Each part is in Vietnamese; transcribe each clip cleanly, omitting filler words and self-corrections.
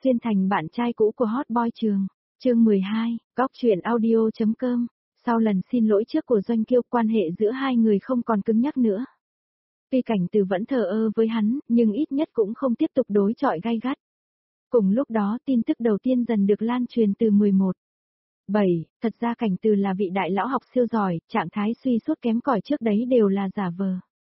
xuyên thành bạn trai cũ của hot boy trường. Chương 12, góc truyện audio.com. Sau lần xin lỗi trước của Doanh Kiêu, quan hệ giữa hai người không còn cứng nhắc nữa. Tuy Cảnh Từ vẫn thờ ơ với hắn, nhưng ít nhất cũng không tiếp tục đối chọi gay gắt. Cùng lúc đó, tin tức đầu tiên dần được lan truyền từ 11/7, thật ra Cảnh Từ là vị đại lão học siêu giỏi, trạng thái suy sút kém cỏi trước đấy đều là giả vờ.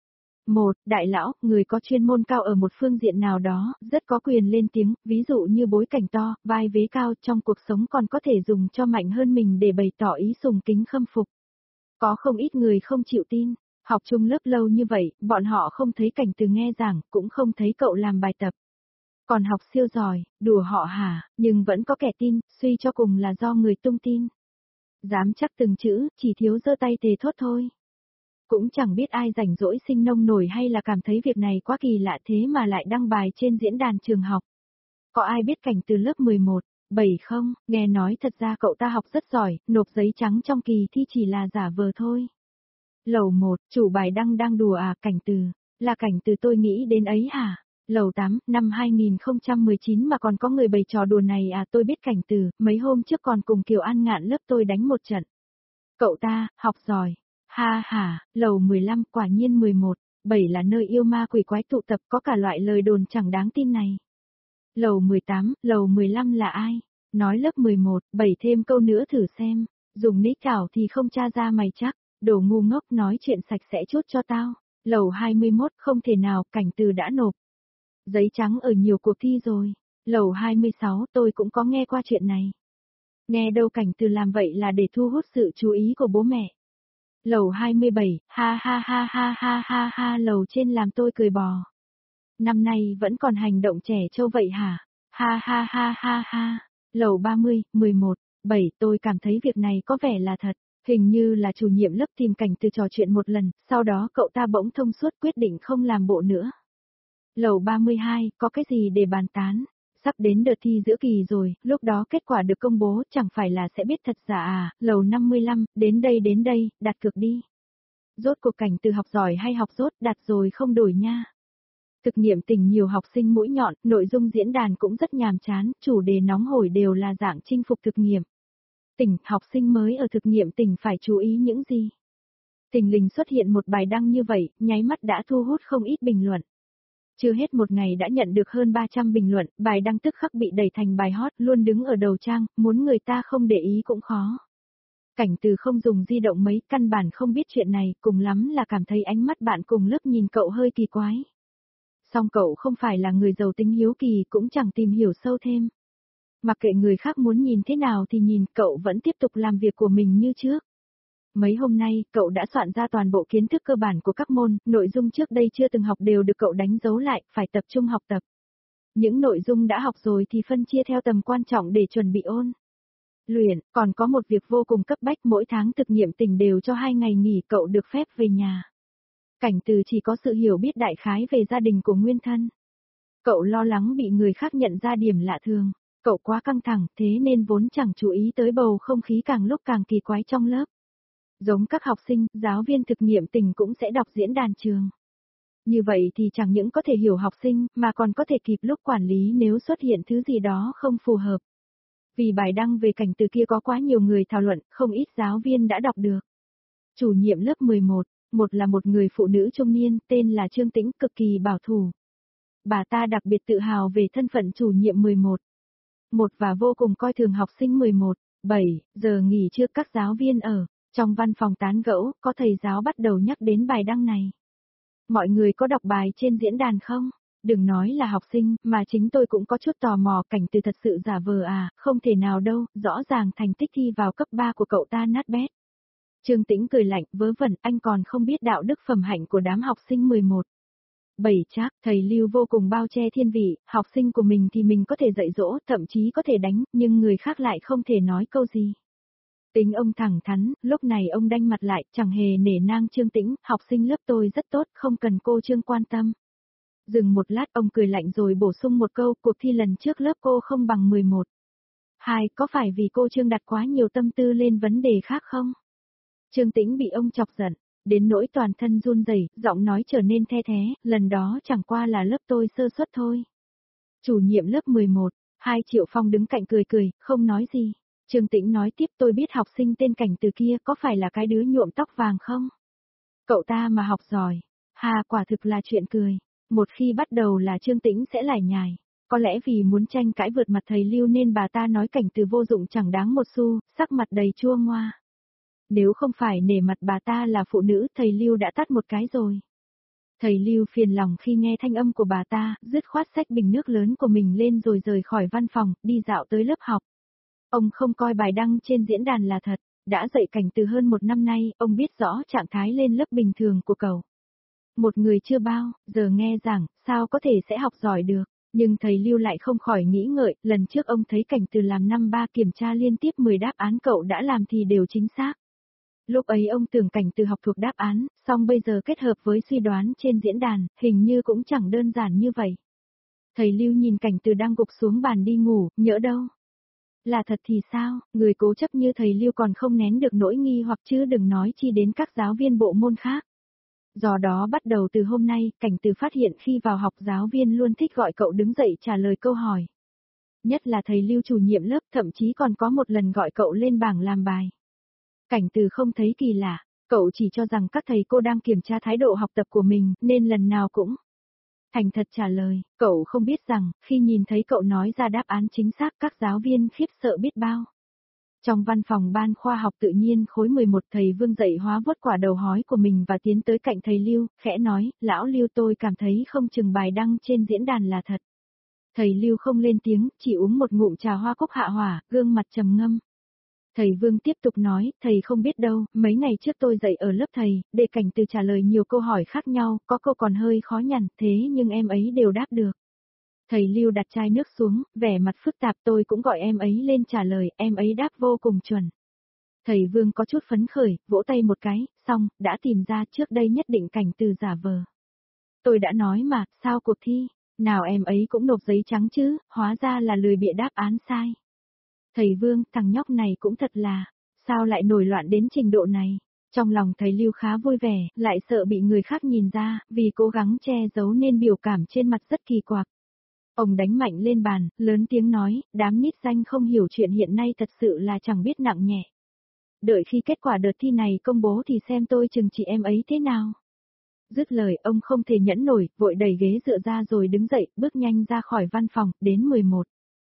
Đại lão, người có chuyên môn cao ở một phương diện nào đó, rất có quyền lên tiếng, ví dụ như bối cảnh to, vai vế cao, trong cuộc sống còn có thể dùng cho mạnh hơn mình để bày tỏ ý sùng kính khâm phục. Có không ít người không chịu tin, học chung lớp lâu như vậy, bọn họ không thấy Cảnh Từ nghe giảng, cũng không thấy cậu làm bài tập. Còn học siêu giỏi, đùa họ hả, nhưng vẫn có kẻ tin, suy cho cùng là do người tung tin. Dám chắc từng chữ, chỉ thiếu giơ tay thề thốt thôi. Cũng chẳng biết ai rảnh rỗi sinh nông nổi hay là cảm thấy việc này quá kỳ lạ thế mà lại đăng bài trên diễn đàn trường học. Có ai biết Cảnh Từ lớp 11/7 không? Nghe nói thật ra cậu ta học rất giỏi, nộp giấy trắng trong kỳ thi chỉ là giả vờ thôi. Lầu 1, chủ bài đăng đang đùa à, Cảnh Từ, là Cảnh Từ tôi nghĩ đến ấy hả? Lầu 8, năm 2019 mà còn có người bày trò đùa này à, tôi biết Cảnh Từ, mấy hôm trước còn cùng Kiều An Ngạn lớp tôi đánh một trận. Cậu ta, học giỏi. Ha ha, lầu 15, quả nhiên 11/7 là nơi yêu ma quỷ quái tụ tập, có cả loại lời đồn chẳng đáng tin này. Lầu 18, lầu 15 là ai? Nói lớp 11/7 thêm câu nữa thử xem, dùng nick ảo thì không tra ra mày chắc, đồ ngu ngốc nói chuyện sạch sẽ chút cho tao. Lầu 21, không thể nào, Cảnh Từ đã nộp giấy trắng ở nhiều cuộc thi rồi. Lầu 26, tôi cũng có nghe qua chuyện này. Nghe đâu Cảnh Từ làm vậy là để thu hút sự chú ý của bố mẹ. Lầu 27, ha ha ha ha ha ha ha, lầu trên làm tôi cười bò. Năm nay vẫn còn hành động trẻ trâu vậy hả? Ha ha ha ha ha. Lầu 30, 11/7, tôi cảm thấy việc này có vẻ là thật. Hình như là chủ nhiệm lớp tìm Cảnh Từ trò chuyện một lần, sau đó cậu ta bỗng thông suốt quyết định không làm bộ nữa. Lầu 32, có cái gì để bàn tán? Sắp đến đợt thi giữa kỳ rồi, lúc đó kết quả được công bố chẳng phải là sẽ biết thật giả à? Lầu 55, đến đây, đặt cược đi. Rốt cuộc Cảnh Từ học giỏi hay học dốt, đặt rồi không đổi nha. Thực nghiệm tình nhiều học sinh mũi nhọn, nội dung diễn đàn cũng rất nhàm chán, chủ đề nóng hổi đều là dạng chinh phục thực nghiệm. Tỉnh, học sinh mới ở thực nghiệm tỉnh phải chú ý những gì? Thình lình xuất hiện một bài đăng như vậy, nháy mắt đã thu hút không ít bình luận. Chưa hết một ngày đã nhận được hơn 300 bình luận, bài đăng tức khắc bị đẩy thành bài hot, luôn đứng ở đầu trang, muốn người ta không để ý cũng khó. Cảnh Từ không dùng di động mấy, căn bản không biết chuyện này, cùng lắm là cảm thấy ánh mắt bạn cùng lớp nhìn cậu hơi kỳ quái. Song cậu không phải là người giàu tính hiếu kỳ, cũng chẳng tìm hiểu sâu thêm. Mặc kệ người khác muốn nhìn thế nào thì nhìn, cậu vẫn tiếp tục làm việc của mình như trước. Mấy hôm nay, cậu đã soạn ra toàn bộ kiến thức cơ bản của các môn, nội dung trước đây chưa từng học đều được cậu đánh dấu lại, phải tập trung học tập. Những nội dung đã học rồi thì phân chia theo tầm quan trọng để chuẩn bị ôn luyện, còn có một việc vô cùng cấp bách, mỗi tháng thực nghiệm tình đều cho 2 ngày nghỉ, cậu được phép về nhà. Cảnh Từ chỉ có sự hiểu biết đại khái về gia đình của nguyên thân. Cậu lo lắng bị người khác nhận ra điểm lạ thường, cậu quá căng thẳng, thế nên vốn chẳng chú ý tới bầu không khí càng lúc càng kỳ quái trong lớp. Giống các học sinh, giáo viên thực nghiệm tình cũng sẽ đọc diễn đàn trường. Như vậy thì chẳng những có thể hiểu học sinh, mà còn có thể kịp lúc quản lý nếu xuất hiện thứ gì đó không phù hợp. Vì bài đăng về Cảnh Từ kia có quá nhiều người thảo luận, không ít giáo viên đã đọc được. Chủ nhiệm lớp 11, một là một người phụ nữ trung niên, tên là Trương Tĩnh, cực kỳ bảo thủ. Bà ta đặc biệt tự hào về thân phận chủ nhiệm 11/1 và vô cùng coi thường học sinh 11/7, giờ nghỉ trưa các giáo viên ở trong văn phòng tán gẫu, có thầy giáo bắt đầu nhắc đến bài đăng này. Mọi người có đọc bài trên diễn đàn không? Đừng nói là học sinh, mà chính tôi cũng có chút tò mò, Cảnh Từ thật sự giả vờ à, không thể nào đâu, rõ ràng thành tích thi vào cấp 3 của cậu ta nát bét. Trương Tĩnh cười lạnh, vớ vẩn, anh còn không biết đạo đức phẩm hạnh của đám học sinh 11/7 chắc, thầy Lưu vô cùng bao che thiên vị, học sinh của mình thì mình có thể dạy dỗ, thậm chí có thể đánh, nhưng người khác lại không thể nói câu gì. Tính ông thẳng thắn, lúc này ông đanh mặt lại, chẳng hề nể nang Trương Tĩnh, học sinh lớp tôi rất tốt, không cần cô Trương quan tâm. Dừng một lát ông cười lạnh rồi bổ sung một câu, cuộc thi lần trước lớp cô không bằng 11/2, có phải vì cô Trương đặt quá nhiều tâm tư lên vấn đề khác không? Trương Tĩnh bị ông chọc giận, đến nỗi toàn thân run rẩy, giọng nói trở nên the thé, lần đó chẳng qua là lớp tôi sơ suất thôi. Chủ nhiệm lớp 11/2 Hai Triệu Phong đứng cạnh cười cười, không nói gì. Trương Tĩnh nói tiếp tôi biết học sinh tên Cảnh Từ kia có phải là cái đứa nhuộm tóc vàng không? Cậu ta mà học giỏi. Hà quả thực là chuyện cười. Một khi bắt đầu là Trương Tĩnh sẽ lải nhải. Có lẽ vì muốn tranh cãi vượt mặt thầy Lưu nên bà ta nói Cảnh Từ vô dụng chẳng đáng một xu, sắc mặt đầy chua ngoa. Nếu không phải nể mặt bà ta là phụ nữ, thầy Lưu đã tát một cái rồi. Thầy Lưu phiền lòng khi nghe thanh âm của bà ta, dứt khoát xách bình nước lớn của mình lên rồi rời khỏi văn phòng, đi dạo tới lớp học. Ông không coi bài đăng trên diễn đàn là thật, đã dạy Cảnh Từ hơn một năm nay, ông biết rõ trạng thái lên lớp bình thường của cậu. Một người chưa bao, giờ nghe giảng, sao có thể sẽ học giỏi được, nhưng thầy Lưu lại không khỏi nghĩ ngợi, lần trước ông thấy Cảnh Từ làm năm ba kiểm tra liên tiếp 10 đáp án cậu đã làm thì đều chính xác. Lúc ấy ông tưởng Cảnh Từ học thuộc đáp án, song bây giờ kết hợp với suy đoán trên diễn đàn, hình như cũng chẳng đơn giản như vậy. Thầy Lưu nhìn Cảnh Từ đang gục xuống bàn đi ngủ, nhỡ đâu. Là thật thì sao, người cố chấp như thầy Lưu còn không nén được nỗi nghi hoặc chứ đừng nói chi đến các giáo viên bộ môn khác. Do đó bắt đầu từ hôm nay, Cảnh Từ phát hiện khi vào học giáo viên luôn thích gọi cậu đứng dậy trả lời câu hỏi. Nhất là thầy Lưu chủ nhiệm lớp thậm chí còn có một lần gọi cậu lên bảng làm bài. Cảnh Từ không thấy kỳ lạ, cậu chỉ cho rằng các thầy cô đang kiểm tra thái độ học tập của mình nên lần nào cũng thành thật trả lời. Cậu không biết rằng, khi nhìn thấy cậu nói ra đáp án chính xác các giáo viên khiếp sợ biết bao. Trong văn phòng ban khoa học tự nhiên khối 11 thầy Vương dạy hóa vuốt quả đầu hói của mình và tiến tới cạnh thầy Lưu, khẽ nói, lão Lưu tôi cảm thấy không chừng bài đăng trên diễn đàn là thật. Thầy Lưu không lên tiếng, chỉ uống một ngụm trà hoa cúc hạ hỏa, gương mặt trầm ngâm. Thầy Vương tiếp tục nói, thầy không biết đâu, mấy ngày trước tôi dạy ở lớp thầy, để Cảnh Từ trả lời nhiều câu hỏi khác nhau, có câu còn hơi khó nhằn, thế nhưng em ấy đều đáp được. Thầy Lưu đặt chai nước xuống, vẻ mặt phức tạp tôi cũng gọi em ấy lên trả lời, em ấy đáp vô cùng chuẩn. Thầy Vương có chút phấn khởi, vỗ tay một cái, xong, đã tìm ra trước đây nhất định Cảnh Từ giả vờ. Tôi đã nói mà, sao cuộc thi, nào em ấy cũng nộp giấy trắng chứ, hóa ra là lười bịa đáp án sai. Thầy Vương, thằng nhóc này cũng thật là, sao lại nổi loạn đến trình độ này? Trong lòng thầy Lưu khá vui vẻ, lại sợ bị người khác nhìn ra, vì cố gắng che giấu nên biểu cảm trên mặt rất kỳ quặc. Ông đánh mạnh lên bàn, lớn tiếng nói, đám nít danh không hiểu chuyện hiện nay thật sự là chẳng biết nặng nhẹ. Đợi khi kết quả đợt thi này công bố thì xem tôi trừng trị em ấy thế nào. Dứt lời ông không thể nhẫn nổi, vội đẩy ghế dựa ra rồi đứng dậy, bước nhanh ra khỏi văn phòng, đến 11.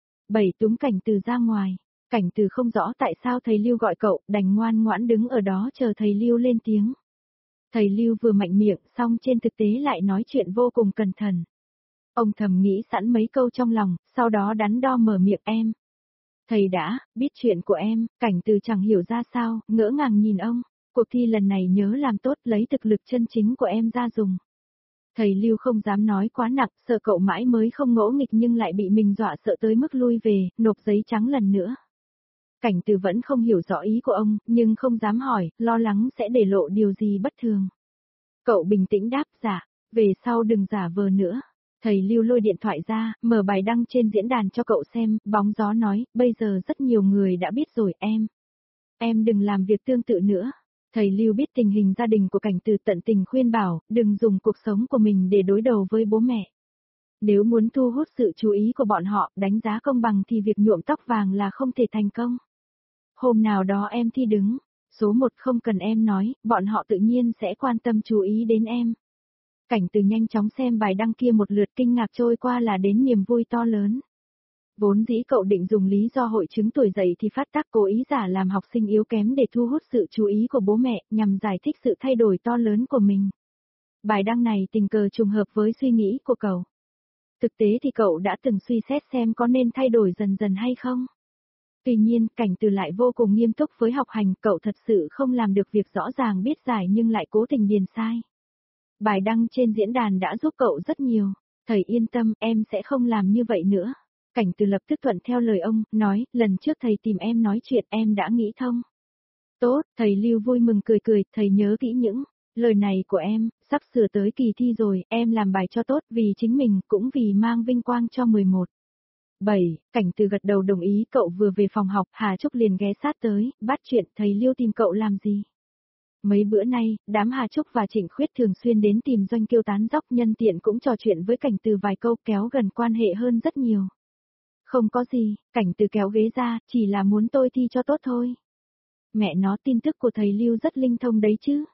7 túm Cảnh Từ ra ngoài. Cảnh Từ không rõ tại sao thầy Lưu gọi cậu, đành ngoan ngoãn đứng ở đó chờ thầy Lưu lên tiếng. Thầy Lưu vừa mạnh miệng xong trên thực tế lại nói chuyện vô cùng cẩn thận. Ông thầm nghĩ sẵn mấy câu trong lòng, sau đó đắn đo mở miệng em. Thầy đã, biết chuyện của em, Cảnh Từ chẳng hiểu ra sao, ngỡ ngàng nhìn ông. Cuộc thi lần này nhớ làm tốt lấy thực lực chân chính của em ra dùng. Thầy Lưu không dám nói quá nặng, sợ cậu mãi mới không ngỗ nghịch nhưng lại bị mình dọa sợ tới mức lui về, nộp giấy trắng lần nữa. Cảnh Từ vẫn không hiểu rõ ý của ông, nhưng không dám hỏi, lo lắng sẽ để lộ điều gì bất thường. Cậu bình tĩnh đáp dạ, về sau đừng giả vờ nữa. Thầy Lưu lôi điện thoại ra, mở bài đăng trên diễn đàn cho cậu xem, bóng gió nói, bây giờ rất nhiều người đã biết rồi em. Em đừng làm việc tương tự nữa. Thầy Lưu biết tình hình gia đình của Cảnh Từ tận tình khuyên bảo, đừng dùng cuộc sống của mình để đối đầu với bố mẹ. Nếu muốn thu hút sự chú ý của bọn họ, đánh giá công bằng thì việc nhuộm tóc vàng là không thể thành công. Hôm nào đó em thi đứng, số 1 không cần em nói, bọn họ tự nhiên sẽ quan tâm chú ý đến em. Cảnh Từ nhanh chóng xem bài đăng kia một lượt kinh ngạc trôi qua là đến niềm vui to lớn. Vốn dĩ cậu định dùng lý do hội chứng tuổi dậy thì phát tác cố ý giả làm học sinh yếu kém để thu hút sự chú ý của bố mẹ, nhằm giải thích sự thay đổi to lớn của mình. Bài đăng này tình cờ trùng hợp với suy nghĩ của cậu. Thực tế thì cậu đã từng suy xét xem có nên thay đổi dần dần hay không. Tuy nhiên, Cảnh Từ lại vô cùng nghiêm túc với học hành, cậu thật sự không làm được việc rõ ràng biết giải nhưng lại cố tình điền sai. Bài đăng trên diễn đàn đã giúp cậu rất nhiều. Thầy yên tâm, em sẽ không làm như vậy nữa. Cảnh Từ lập tức thuận theo lời ông, nói, lần trước thầy tìm em nói chuyện em đã nghĩ thông. Tốt, thầy Lưu vui mừng cười cười, thầy nhớ kỹ những lời này của em, sắp sửa tới kỳ thi rồi, em làm bài cho tốt vì chính mình, cũng vì mang vinh quang cho 11. 7. Cảnh Từ gật đầu đồng ý, cậu vừa về phòng học, Hà Trúc liền ghé sát tới, bắt chuyện, thầy Lưu tìm cậu làm gì? Mấy bữa nay, đám Hà Trúc và Trịnh Khuyết thường xuyên đến tìm Doanh Kiêu tán dóc, nhân tiện cũng trò chuyện với Cảnh Từ vài câu, kéo gần quan hệ hơn rất nhiều. Không có gì, Cảnh Từ kéo ghế ra, chỉ là muốn tôi thi cho tốt thôi. Mẹ nó, tin tức của thầy Lưu rất linh thông đấy chứ.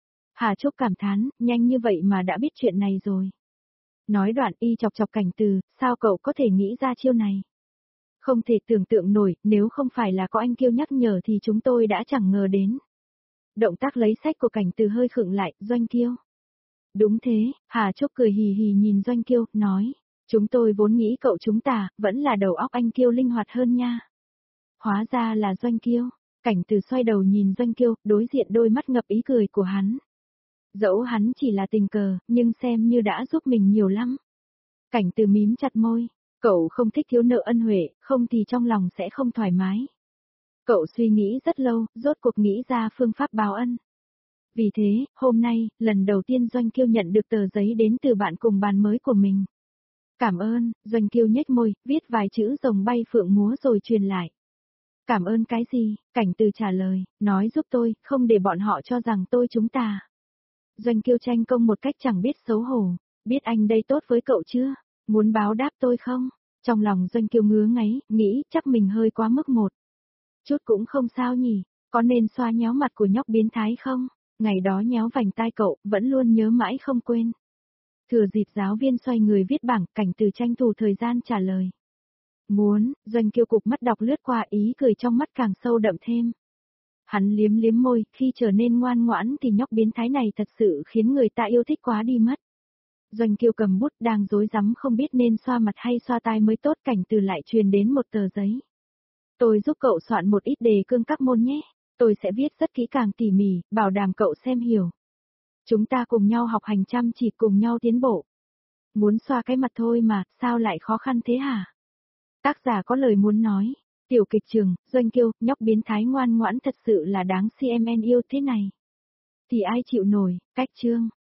Hà Trúc cảm thán, nhanh như vậy mà đã biết chuyện này rồi. Nói đoạn y chọc chọc Cảnh Từ, sao cậu có thể nghĩ ra chiêu này? Không thể tưởng tượng nổi, nếu không phải là có anh Kiêu nhắc nhở thì chúng tôi đã chẳng ngờ đến. Động tác lấy sách của Cảnh Từ hơi khựng lại, Doanh Kiêu. Đúng thế, Hà Trúc cười hì hì nhìn Doanh Kiêu, nói. Chúng tôi vốn nghĩ cậu chúng ta, vẫn là đầu óc anh Kiêu linh hoạt hơn nha. Hóa ra là Doanh Kiêu. Cảnh Từ xoay đầu nhìn Doanh Kiêu, đối diện đôi mắt ngập ý cười của hắn. Dẫu hắn chỉ là tình cờ, nhưng xem như đã giúp mình nhiều lắm. Cảnh Từ mím chặt môi. Cậu không thích thiếu nợ ân huệ, không thì trong lòng sẽ không thoải mái. Cậu suy nghĩ rất lâu, rốt cuộc nghĩ ra phương pháp báo ân. Vì thế, hôm nay, lần đầu tiên Doanh Kiêu nhận được tờ giấy đến từ bạn cùng bàn mới của mình. Cảm ơn, Doanh Kiêu nhếch môi, viết vài chữ rồng bay phượng múa rồi truyền lại. Cảm ơn cái gì? Cảnh Từ trả lời, nói giúp tôi, không để bọn họ cho rằng tôi chúng ta. Doanh Kiêu tranh công một cách chẳng biết xấu hổ, biết anh đây tốt với cậu chưa? Muốn báo đáp tôi không? Trong lòng Doanh Kiêu ngứa ngáy, nghĩ chắc mình hơi quá mức một. Chút cũng không sao nhỉ, có nên xoa nhéo mặt của nhóc biến thái không? Ngày đó nhéo vành tai cậu, vẫn luôn nhớ mãi không quên. Thừa dịp giáo viên xoay người viết bảng, Cảnh Từ tranh thủ thời gian trả lời. Muốn, Doanh Kiêu cục mắt đọc lướt qua, ý cười trong mắt càng sâu đậm thêm. Hắn liếm liếm môi, khi trở nên ngoan ngoãn thì nhóc biến thái này thật sự khiến người ta yêu thích quá đi mất. Doanh Kiêu cầm bút đang rối rắm không biết nên xoa mặt hay xoa tai mới tốt, Cảnh Từ lại truyền đến một tờ giấy. Tôi giúp cậu soạn một ít đề cương các môn nhé, tôi sẽ viết rất kỹ càng tỉ mỉ, bảo đảm cậu xem hiểu. Chúng ta cùng nhau học hành chăm chỉ, cùng nhau tiến bộ. Muốn xoa cái mặt thôi mà, sao lại khó khăn thế hả? Tác giả có lời muốn nói. Tiểu kịch trường, Doanh Kiêu, nhóc biến thái ngoan ngoãn thật sự là đáng CMN yêu thế này. Thì ai chịu nổi, cách chương.